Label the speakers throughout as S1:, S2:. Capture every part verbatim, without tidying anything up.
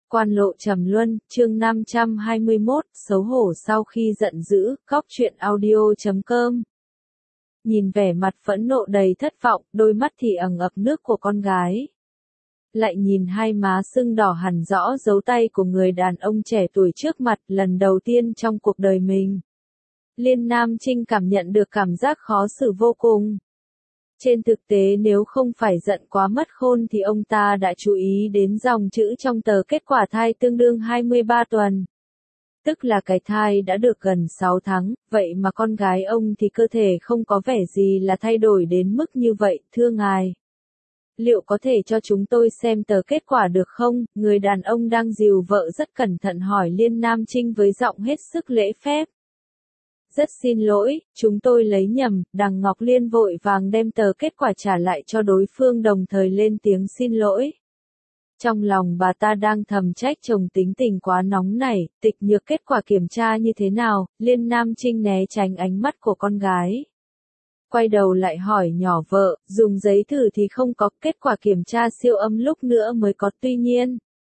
S1: Quan lộ trầm luân, chương năm trăm hai mươi mốt, xấu hổ sau khi giận dữ, góc truyện audio chấm com. Nhìn vẻ mặt phẫn nộ đầy thất vọng, đôi mắt thì ẩn ập nước của con gái. Lại nhìn hai má sưng đỏ hẳn rõ dấu tay của người đàn ông trẻ tuổi trước mặt lần đầu tiên trong cuộc đời mình. Liên Nam Trinh cảm nhận được cảm giác khó xử vô cùng. Trên thực tế nếu không phải giận quá mất khôn thì ông ta đã chú ý đến dòng chữ trong tờ kết quả thai tương đương hai mươi ba tuần. Tức là cái thai đã được gần sáu tháng, vậy mà con gái ông thì cơ thể không có vẻ gì là thay đổi đến mức như vậy, thưa ngài. Liệu có thể cho chúng tôi xem tờ kết quả được không? Người đàn ông đang dìu vợ rất cẩn thận hỏi Liên Nam Trinh với giọng hết sức lễ phép. Rất xin lỗi, chúng tôi lấy nhầm, Đằng Ngọc Liên vội vàng đem tờ kết quả trả lại cho đối phương đồng thời lên tiếng xin lỗi. Trong lòng bà ta đang thầm trách chồng tính tình quá nóng nảy, tịch nhược kết quả kiểm tra như thế nào, Liên Nam Trinh né tránh ánh mắt của con gái. Quay đầu lại hỏi nhỏ vợ, dùng giấy thử thì không có, kết quả kiểm tra siêu âm lúc nữa mới có, tuy nhiên.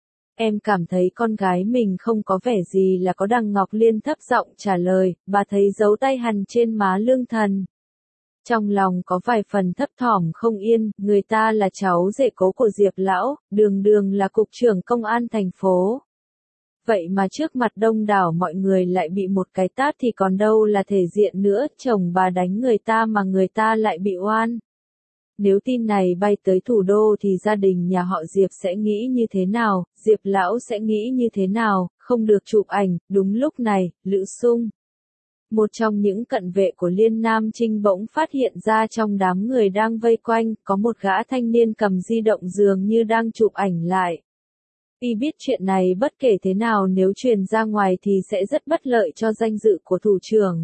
S1: Em cảm thấy con gái mình không có vẻ gì là có. Đằng Ngọc Liên thấp giọng trả lời, bà thấy dấu tay hằn trên má Lương Thần. Trong lòng có vài phần thấp thỏm không yên, người ta là cháu rể cố của Diệp Lão, đường đường là cục trưởng công an thành phố. Vậy mà trước mặt đông đảo mọi người lại bị một cái tát thì còn đâu là thể diện nữa, chồng bà đánh người ta mà người ta lại bị oan. Nếu tin này bay tới thủ đô thì gia đình nhà họ Diệp sẽ nghĩ như thế nào, Diệp Lão sẽ nghĩ như thế nào, không được chụp ảnh. Đúng lúc này, Lữ Sung, một trong những cận vệ của Liên Nam Trinh bỗng phát hiện ra trong đám người đang vây quanh, có một gã thanh niên cầm di động dường như đang chụp ảnh lại. Y biết chuyện này bất kể thế nào nếu truyền ra ngoài thì sẽ rất bất lợi cho danh dự của thủ trưởng.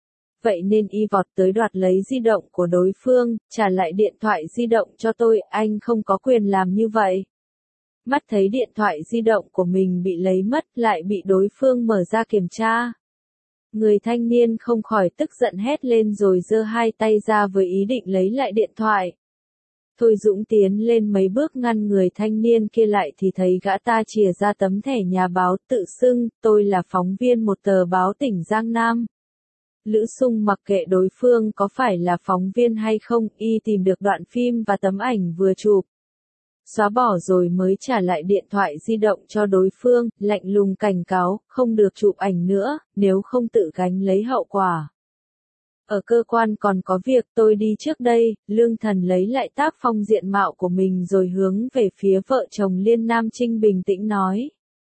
S1: Vậy nên y vọt tới đoạt lấy di động của đối phương, trả lại điện thoại di động cho tôi, anh không có quyền làm như vậy. Mắt thấy điện thoại di động của mình bị lấy mất, lại bị đối phương mở ra kiểm tra. Người thanh niên không khỏi tức giận hét lên rồi giơ hai tay ra với ý định lấy lại điện thoại. Thôi Dũng tiến lên mấy bước ngăn người thanh niên kia lại thì thấy gã ta chìa ra tấm thẻ nhà báo tự xưng, tôi là phóng viên một tờ báo tỉnh Giang Nam. Lữ Sung mặc kệ đối phương có phải là phóng viên hay không, y tìm được đoạn phim và tấm ảnh vừa chụp. Xóa bỏ rồi mới trả lại điện thoại di động cho đối phương, lạnh lùng cảnh cáo, không được chụp ảnh nữa, nếu không tự gánh lấy hậu quả. Ở cơ quan còn có việc, tôi đi trước đây. Lương Thần lấy lại tác phong diện mạo của mình rồi hướng về phía vợ chồng Liên Nam Trinh bình tĩnh nói.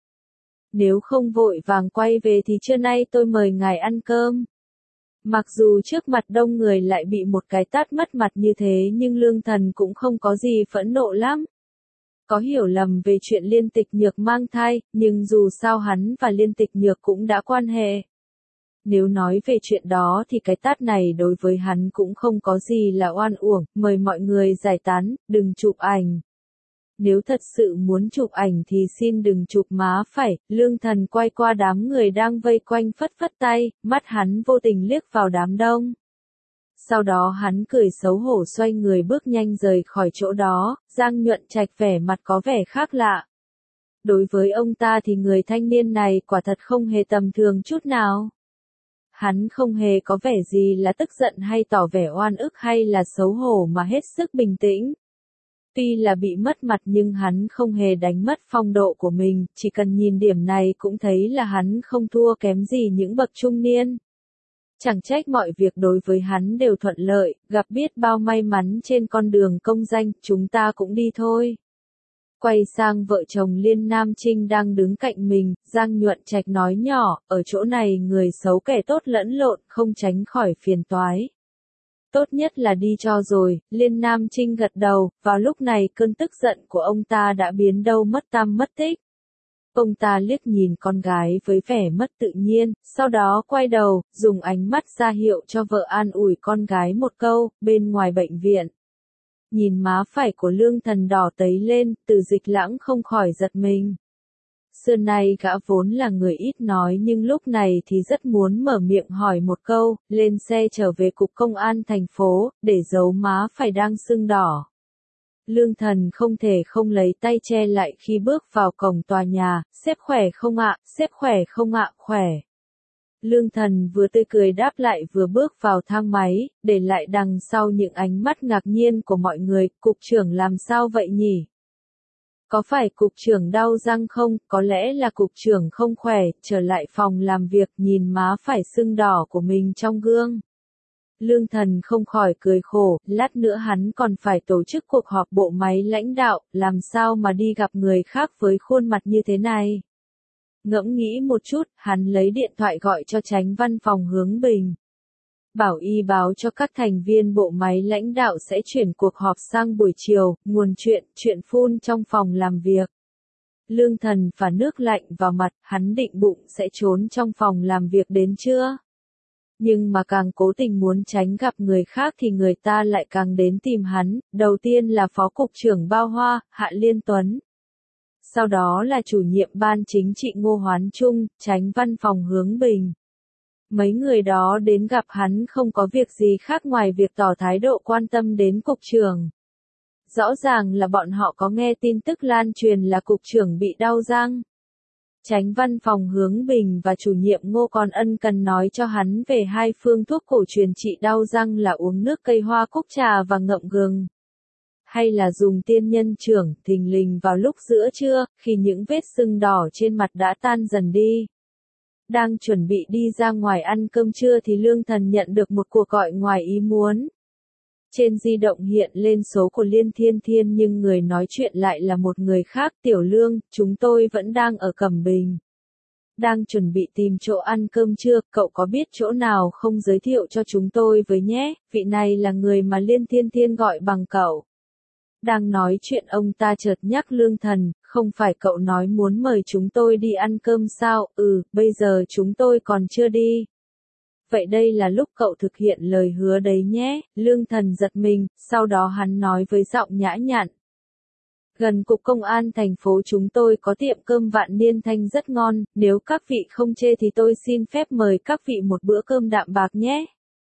S1: Nếu không vội vàng quay về thì trưa nay tôi mời ngài ăn cơm. Mặc dù trước mặt đông người lại bị một cái tát mất mặt như thế nhưng Lương Thần cũng không có gì phẫn nộ lắm. Có hiểu lầm về chuyện Liên Tịch Nhược mang thai, nhưng dù sao hắn và Liên Tịch Nhược cũng đã quan hệ. Nếu nói về chuyện đó thì cái tát này đối với hắn cũng không có gì là oan uổng, mời mọi người giải tán, đừng chụp ảnh. Nếu thật sự muốn chụp ảnh thì xin đừng chụp má phải. Lương Thần quay qua đám người đang vây quanh phất phất tay, mắt hắn vô tình liếc vào đám đông. Sau đó hắn cười xấu hổ xoay người bước nhanh rời khỏi chỗ đó. Giang Nhuận Trạch vẻ mặt có vẻ khác lạ. Đối với ông ta thì người thanh niên này quả thật không hề tầm thường chút nào. Hắn không hề có vẻ gì là tức giận hay tỏ vẻ oan ức hay là xấu hổ mà hết sức bình tĩnh. Tuy là bị mất mặt nhưng hắn không hề đánh mất phong độ của mình, chỉ cần nhìn điểm này cũng thấy là hắn không thua kém gì những bậc trung niên. Chẳng trách mọi việc đối với hắn đều thuận lợi, gặp biết bao may mắn trên con đường công danh, chúng ta cũng đi thôi. Quay sang vợ chồng Liên Nam Trinh đang đứng cạnh mình, Giang Nhuận Trạch nói nhỏ, ở chỗ này người xấu kẻ tốt lẫn lộn, không tránh khỏi phiền toái. Tốt nhất là đi cho rồi. Liên Nam Trinh gật đầu, vào lúc này cơn tức giận của ông ta đã biến đâu mất tăm mất tích. Ông ta liếc nhìn con gái với vẻ mất tự nhiên, sau đó quay đầu, dùng ánh mắt ra hiệu cho vợ an ủi con gái một câu, bên ngoài bệnh viện. Nhìn má phải của Lương Thần đỏ tấy lên, Từ Dịch Lãng không khỏi giật mình. Xưa nay gã vốn là người ít nói nhưng lúc này thì rất muốn mở miệng hỏi một câu, lên xe trở về cục công an thành phố, để giấu má phải đang sưng đỏ. Lương Thần không thể không lấy tay che lại khi bước vào cổng tòa nhà, sếp khỏe không ạ, sếp khỏe không ạ, khỏe. Lương Thần vừa tươi cười đáp lại vừa bước vào thang máy, để lại đằng sau những ánh mắt ngạc nhiên của mọi người, cục trưởng làm sao vậy nhỉ? Có phải cục trưởng đau răng không? Có lẽ là cục trưởng không khỏe, trở lại phòng làm việc nhìn má phải sưng đỏ của mình trong gương. Lương Thần không khỏi cười khổ, lát nữa hắn còn phải tổ chức cuộc họp bộ máy lãnh đạo, làm sao mà đi gặp người khác với khuôn mặt như thế này. Ngẫm nghĩ một chút, hắn lấy điện thoại gọi cho Chánh Văn phòng Hướng Bình. Bảo y báo cho các thành viên bộ máy lãnh đạo sẽ chuyển cuộc họp sang buổi chiều, nguồn chuyện, chuyện phun trong phòng làm việc. Lương Thần phả nước lạnh vào mặt, hắn định bụng sẽ trốn trong phòng làm việc đến trưa. Nhưng mà càng cố tình muốn tránh gặp người khác thì người ta lại càng đến tìm hắn, đầu tiên là Phó Cục trưởng Bao Hoa, Hạ Liên Tuấn. Sau đó là chủ nhiệm ban chính trị Ngô Hoán Trung, Chánh Văn phòng Hướng Bình. Mấy người đó đến gặp hắn không có việc gì khác ngoài việc tỏ thái độ quan tâm đến cục trưởng. Rõ ràng là bọn họ có nghe tin tức lan truyền là cục trưởng bị đau răng. Chánh Văn phòng Hướng Bình và chủ nhiệm Ngô còn ân cần nói cho hắn về hai phương thuốc cổ truyền trị đau răng là uống nước cây hoa cúc trà và ngậm gừng. Hay là dùng tiên nhân trưởng, thình lình vào lúc giữa trưa, khi những vết sưng đỏ trên mặt đã tan dần đi. Đang chuẩn bị đi ra ngoài ăn cơm trưa thì Lương Thần nhận được một cuộc gọi ngoài ý muốn. Trên di động hiện lên số của Liên Thiên Thiên nhưng người nói chuyện lại là một người khác. Tiểu Lương, chúng tôi vẫn đang ở Cẩm Bình. Đang chuẩn bị tìm chỗ ăn cơm trưa, cậu có biết chỗ nào không giới thiệu cho chúng tôi với nhé, vị này là người mà Liên Thiên Thiên gọi bằng cậu. Đang nói chuyện ông ta chợt nhắc Lương Thần, không phải cậu nói muốn mời chúng tôi đi ăn cơm sao, ừ, bây giờ chúng tôi còn chưa đi. Vậy đây là lúc cậu thực hiện lời hứa đấy nhé, Lương Thần giật mình, sau đó hắn nói với giọng nhã nhặn. Gần cục công an thành phố chúng tôi có tiệm cơm Vạn Niên Thanh rất ngon, nếu các vị không chê thì tôi xin phép mời các vị một bữa cơm đạm bạc nhé.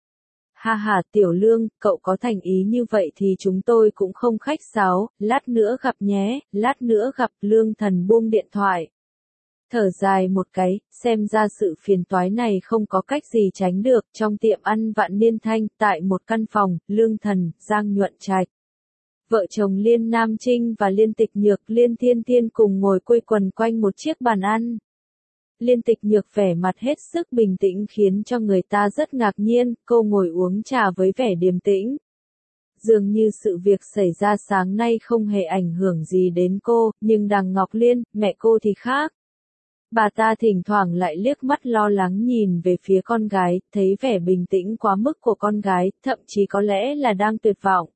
S1: Ha ha Tiểu Lương, cậu có thành ý như vậy thì chúng tôi cũng không khách sáo, lát nữa gặp nhé, lát nữa gặp. Lương Thần buông điện thoại. Thở dài một cái, xem ra sự phiền toái này không có cách gì tránh được. Trong tiệm ăn Vạn Niên Thanh, tại một căn phòng, Lương Thần, Giang Nhuận Trạch, vợ chồng Liên Nam Trinh và Liên Tịch Nhược, Liên Thiên Thiên cùng ngồi quây quần quanh một chiếc bàn ăn. Liên Tịch Nhược vẻ mặt hết sức bình tĩnh khiến cho người ta rất ngạc nhiên, cô ngồi uống trà với vẻ điềm tĩnh. Dường như sự việc xảy ra sáng nay không hề ảnh hưởng gì đến cô, nhưng Đằng Ngọc Liên, mẹ cô thì khác. Bà ta thỉnh thoảng lại liếc mắt lo lắng nhìn về phía con gái, thấy vẻ bình tĩnh quá mức của con gái, thậm chí có lẽ là đang tuyệt vọng.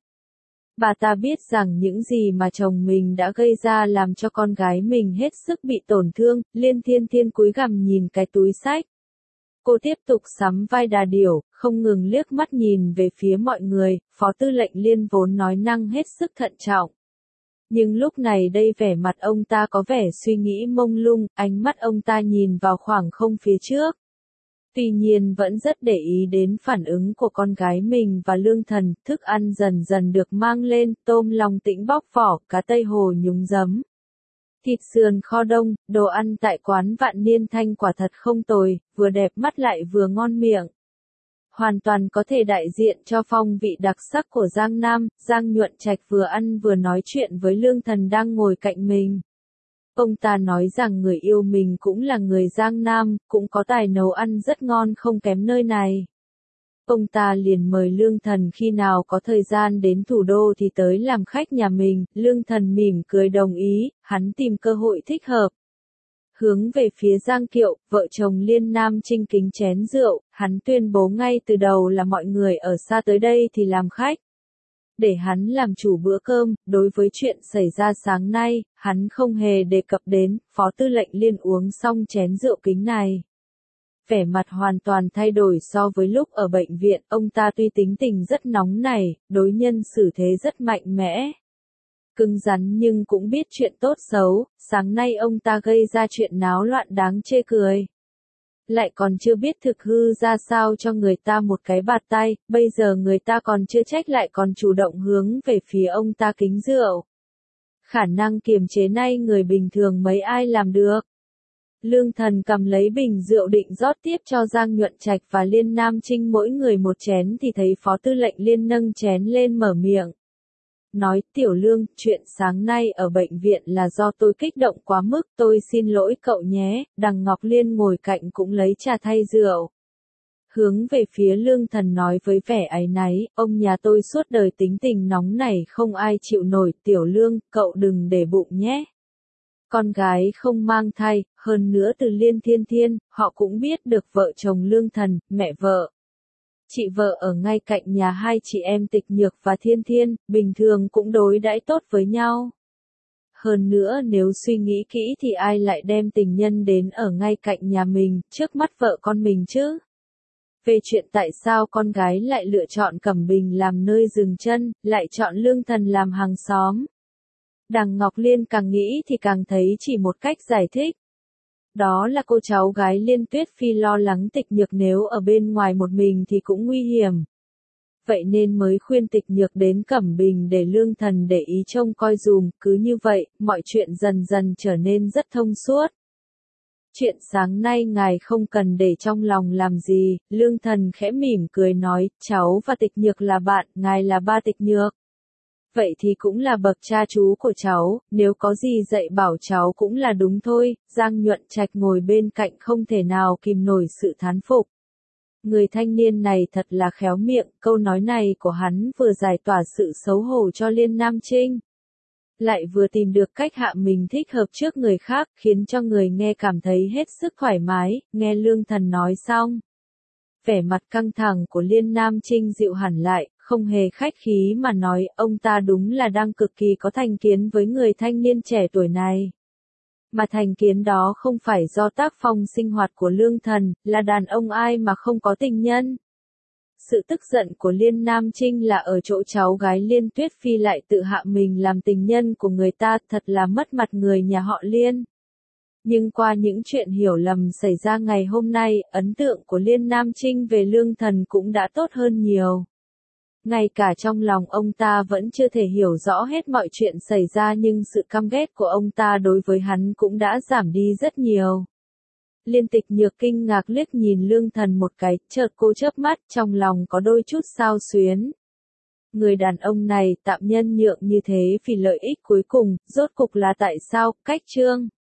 S1: Bà ta biết rằng những gì mà chồng mình đã gây ra làm cho con gái mình hết sức bị tổn thương. Liên Thiên Thiên cúi gằm nhìn cái túi xách. Cô tiếp tục sắm vai đà điểu, không ngừng liếc mắt nhìn về phía mọi người. Phó tư lệnh Liên vốn nói năng hết sức thận trọng. Nhưng lúc này đây vẻ mặt ông ta có vẻ suy nghĩ mông lung, ánh mắt ông ta nhìn vào khoảng không phía trước. Tuy nhiên vẫn rất để ý đến phản ứng của con gái mình và Lương Thần, thức ăn dần dần được mang lên, tôm lòng tĩnh bóc vỏ, cá tây hồ nhúng giấm. Thịt sườn kho đông, đồ ăn tại quán Vạn Niên Thanh quả thật không tồi, vừa đẹp mắt lại vừa ngon miệng. Hoàn toàn có thể đại diện cho phong vị đặc sắc của Giang Nam. Giang Nhuận Trạch vừa ăn vừa nói chuyện với Lương Thần đang ngồi cạnh mình. Ông ta nói rằng người yêu mình cũng là người Giang Nam, cũng có tài nấu ăn rất ngon không kém nơi này. Ông ta liền mời Lương Thần khi nào có thời gian đến thủ đô thì tới làm khách nhà mình. Lương Thần mỉm cười đồng ý, hắn tìm cơ hội thích hợp. Hướng về phía Giang Kiệu, vợ chồng Liên Nam Trinh kính chén rượu, hắn tuyên bố ngay từ đầu là mọi người ở xa tới đây thì làm khách. Để hắn làm chủ bữa cơm, đối với chuyện xảy ra sáng nay, hắn không hề đề cập đến. Phó tư lệnh Liên uống xong chén rượu kính này. Vẻ mặt hoàn toàn thay đổi so với lúc ở bệnh viện, ông ta tuy tính tình rất nóng nảy, đối nhân xử thế rất mạnh mẽ. Cứng rắn nhưng cũng biết chuyện tốt xấu, sáng nay ông ta gây ra chuyện náo loạn đáng chê cười. lại còn chưa biết thực hư ra sao cho người ta một cái bạt tay, bây giờ người ta còn chưa trách lại còn chủ động hướng về phía ông ta kính rượu. Khả năng kiềm chế này người bình thường mấy ai làm được. Lương Thần cầm lấy bình rượu định rót tiếp cho Giang Nhuận Trạch và Liên Nam Trinh mỗi người một chén thì thấy Phó Tư lệnh Liên nâng chén lên mở miệng. Nói, Tiểu Lương, chuyện sáng nay ở bệnh viện là do tôi kích động quá mức, tôi xin lỗi cậu nhé. Đằng Ngọc Liên ngồi cạnh cũng lấy trà thay rượu. Hướng về phía Lương Thần nói với vẻ áy náy, ông nhà tôi suốt đời tính tình nóng này không ai chịu nổi, Tiểu Lương, cậu đừng để bụng nhé. Con gái không mang thai, hơn nữa từ Liên Thiên Thiên, họ cũng biết được vợ chồng Lương Thần, mẹ vợ. Chị vợ ở ngay cạnh nhà hai chị em Tịch Nhược và Thiên Thiên, bình thường cũng đối đãi tốt với nhau. Hơn nữa nếu suy nghĩ kỹ thì ai lại đem tình nhân đến ở ngay cạnh nhà mình, trước mắt vợ con mình chứ? Về chuyện tại sao con gái lại lựa chọn Cẩm Bình làm nơi dừng chân, lại chọn Lương Thần làm hàng xóm. Đằng Ngọc Liên càng nghĩ thì càng thấy chỉ một cách giải thích. Đó là cô cháu gái Liên Tuyết Phi lo lắng Tịch Nhược nếu ở bên ngoài một mình thì cũng nguy hiểm. Vậy nên mới khuyên Tịch Nhược đến Cẩm Bình để Lương Thần để ý trông coi dùm, cứ như vậy, mọi chuyện dần dần trở nên rất thông suốt. Chuyện sáng nay ngài không cần để trong lòng làm gì, Lương Thần khẽ mỉm cười nói, cháu và Tịch Nhược là bạn, ngài là ba Tịch Nhược. Vậy thì cũng là bậc cha chú của cháu, nếu có gì dạy bảo cháu cũng là đúng thôi. Giang Nhuận Trạch ngồi bên cạnh không thể nào kìm nổi sự thán phục. Người thanh niên này thật là khéo miệng, câu nói này của hắn vừa giải tỏa sự xấu hổ cho Liên Nam Trinh. Lại vừa tìm được cách hạ mình thích hợp trước người khác, khiến cho người nghe cảm thấy hết sức thoải mái. Nghe Lương Thần nói xong, vẻ mặt căng thẳng của Liên Nam Trinh dịu hẳn lại, không hề khách khí mà nói, ông ta đúng là đang cực kỳ có thành kiến với người thanh niên trẻ tuổi này. Mà thành kiến đó không phải do tác phong sinh hoạt của Lương Thần, là đàn ông ai mà không có tình nhân. Sự tức giận của Liên Nam Trinh là ở chỗ cháu gái Liên Tuyết Phi lại tự hạ mình làm tình nhân của người ta, thật là mất mặt người nhà họ Liên. Nhưng qua những chuyện hiểu lầm xảy ra ngày hôm nay, ấn tượng của Liên Nam Trinh về Lương Thần cũng đã tốt hơn nhiều. Ngay cả trong lòng ông ta vẫn chưa thể hiểu rõ hết mọi chuyện xảy ra nhưng sự căm ghét của ông ta đối với hắn cũng đã giảm đi rất nhiều. Liên Tịch Nhược kinh ngạc liếc nhìn Lương Thần một cái, chợt cô chớp mắt, trong lòng có đôi chút xao xuyến. Người đàn ông này tạm nhân nhượng như thế vì lợi ích cuối cùng, rốt cục là tại sao? Cách chương